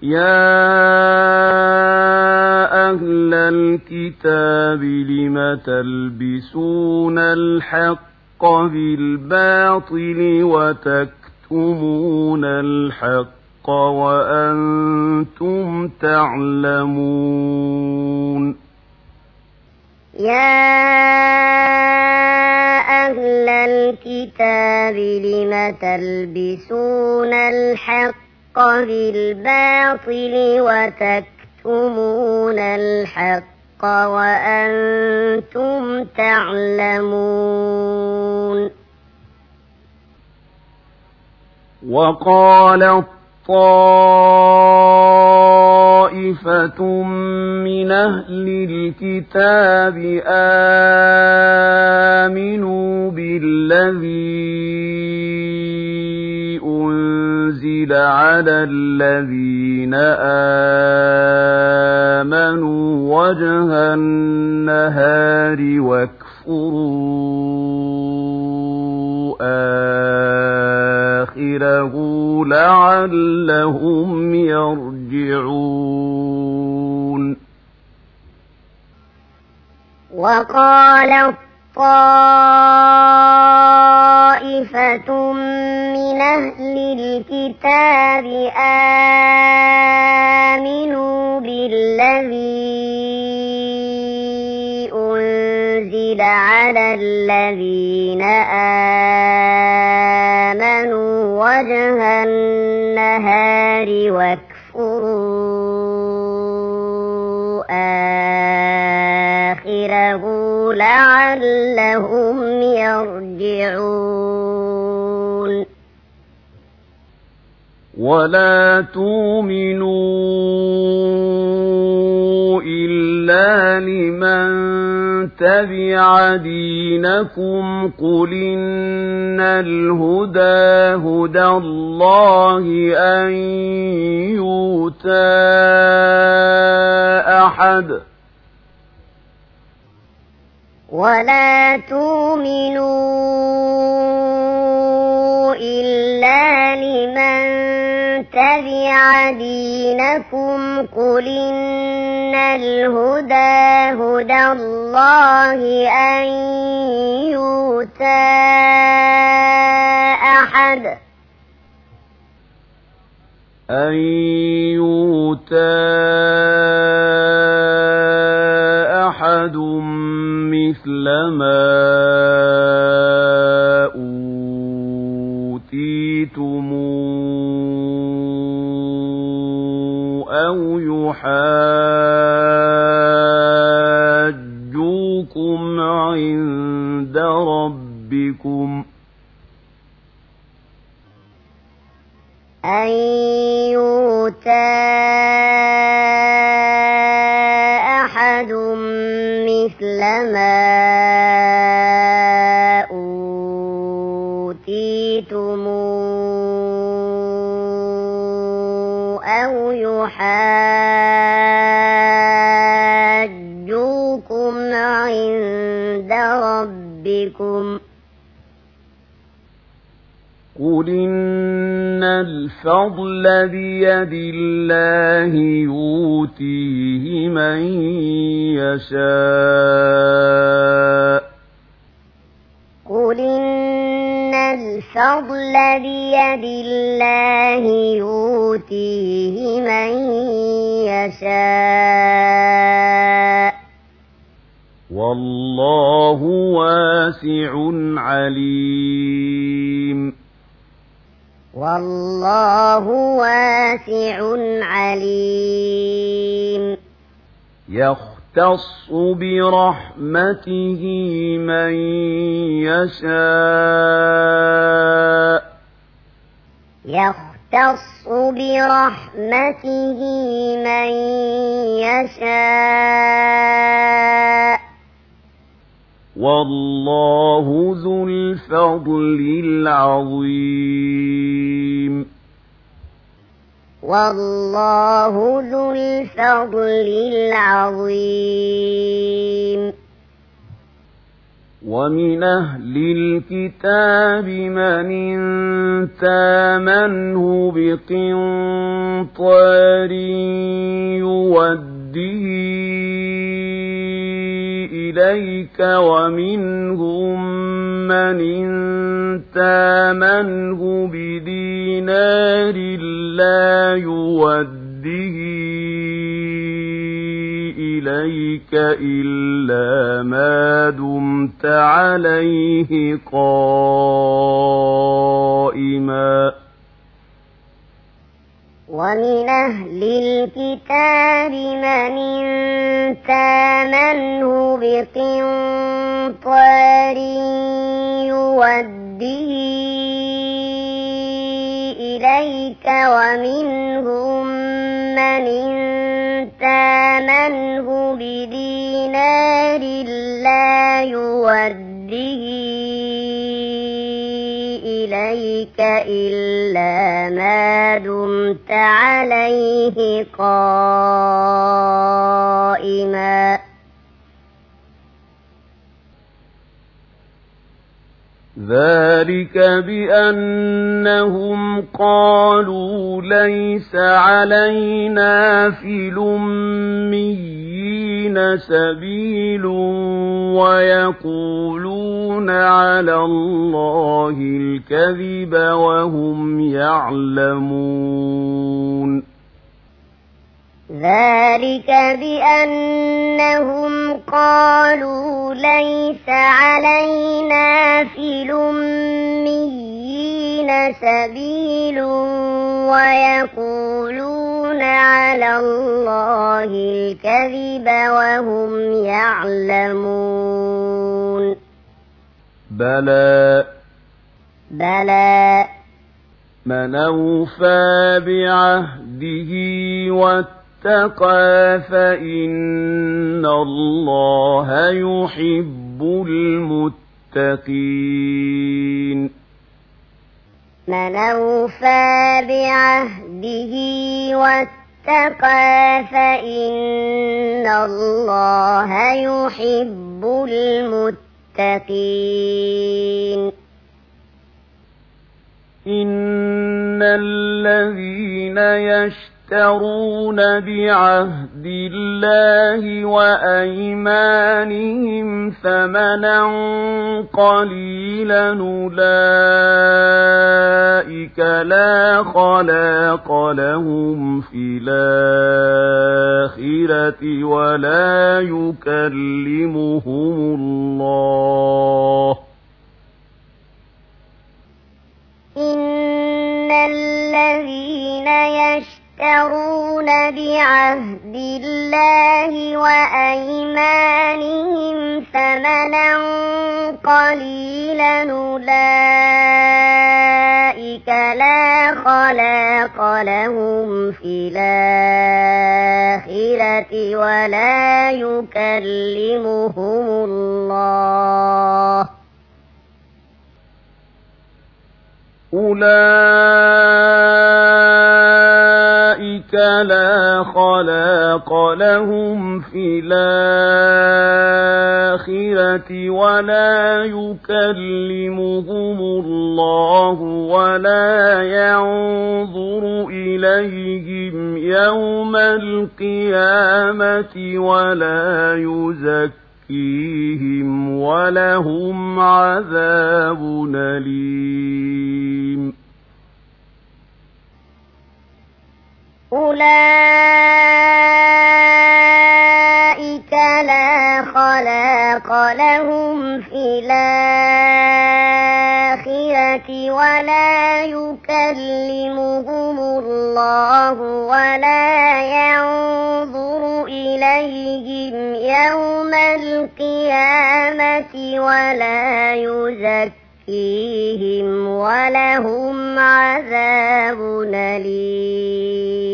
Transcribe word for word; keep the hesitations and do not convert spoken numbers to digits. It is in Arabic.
يا أهل الكتاب لم تلبسون الحق بالباطل وتكتمون الحق وأنتم تعلمون يا أهل الكتاب لم تلبسون الحق بالباطل وتكتمون الحق وأنتم تعلمون وقالت طائفة من أهل الكتاب آمنوا بالذي أنزل على الذين آمنوا وجه النهار واكفروا آخره لعلهم يرجعون وقالت طائفة من أهل الكتاب آمنوا بالذي أنزل على الذين آمنوا وجه النهار واكفروا آخره لعلهم يرجعون ولا تؤمنوا إلا لمن تبع دينكم قل إن الهدى هدى الله أن يؤتى أحد ولا تؤمنوا إلا لمن تبع دينكم قل إن الهدى هدى الله أن يؤتى أحد أن يؤتى أحد مثل ما أوتيتم أو يحاجوكم عند ربكم أن يؤتى أحد مثل ما أوتيتم أو يحاجوكم عند ربكم قل إن الفضل بيد الله يؤتيه من يشاء قل إن الفضل بيد الله يؤتيه من يشاء والله واسع عليم والله واسع عليم يختص برحمته من يشاء يختص برحمته من يشاء والله ذو الفضل العظيم والله ذو الفضل العظيم ومن أهل الكتاب من إن تامنه بقنطار يوده إليك ومنهم من إن تامنه بدينار لا يوده إليك إلا ما دمت عليه قائما ومن أهل الكتاب من إن تامنه بقنطار يوده إليك ومنهم من إن تامنه بدينار لا يوده إليك إلا ما دمت عليه قائما ذلك بأنهم قالوا ليس علينا في الأميين سبيل ويقولون على الله الكذب وهم يعلمون ذلك بأنهم قالوا ليس علينا في الأميين سبيل ويقولون على الله الكذب وهم يعلمون بلى بلى من أوفى بعهده واتقى فإن الله يحب المتقين من أوفى بعهده واتقى فإن الله يحب المتقين إن الذين يشترون بعهد الله وأيمانهم ثمنا قليلا أولئك لا خلاق لهم في الآخرة ولا يكلمهم الله إن الذين يشترون بعهد الله وأيمانهم ثمنا قليلا أولئك لا خلاق لهم في الآخرة ولا يكلمهم الله أولئك لا خلاق لهم في الآخرة ولا يكلمهم الله ولا ينظر إليهم يوم القيامة ولا يزكيهم ولهم عذاب أليم أولئك لا خلاق لهم في الآخرة ولا يكلمهم الله ولا ينظر إليهم يوم القيامة ولا يزكيهم ولهم عذاب أليم